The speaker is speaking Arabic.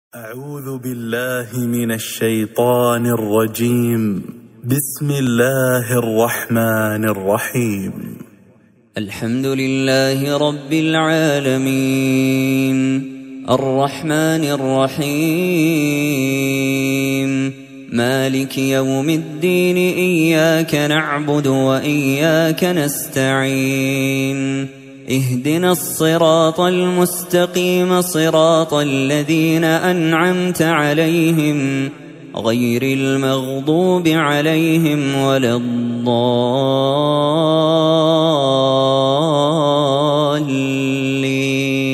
أعوذ بالله من الشيطان الرجيم. بسم الله الرحمن الرحيم. الحمد لله رب العالمين الرحمن الرحيم مالك يوم الدين إياك نعبد وإياك نستعين اهدنا الصراط المستقيم صراط الذين أنعمت عليهم غير المغضوب عليهم ولا الضالين.